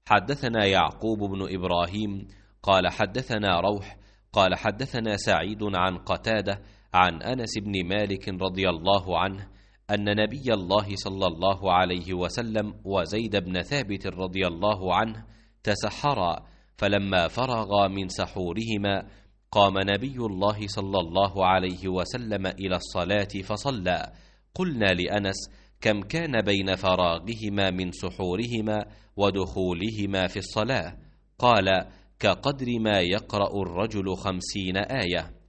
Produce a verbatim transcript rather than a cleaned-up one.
حدثنا يعقوب بن إبراهيم قال حدثنا روح قال حدثنا سعيد عن قتادة عن أنس بن مالك رضي الله عنه أن نبي الله صلى الله عليه وسلم وزيد بن ثابت رضي الله عنه تسحرا، فلما فرغا من سحورهما قام نبي الله صلى الله عليه وسلم إلى الصلاة فصلى. قلنا لأنس: كم كان بين فراغهما من سحورهما ودخولهما في الصلاة؟ قال: كقدر ما يقرأ الرجل خمسين آية.